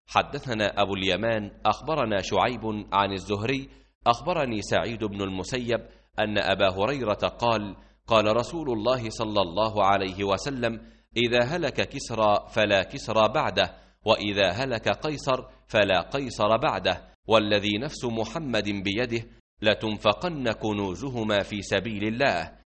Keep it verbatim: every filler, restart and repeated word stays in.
حدثنا أبو اليمان أخبرنا شعيب عن الزهري أخبرني سعيد بن المسيب أن أبا هريرة قال قال رسول الله صلى الله عليه وسلم: إذا هلك كسرى فلا كسرى بعده، وإذا هلك قيصر فلا قيصر بعده، والذي نفس محمد بيده لتنفقن كنوزهما في سبيل الله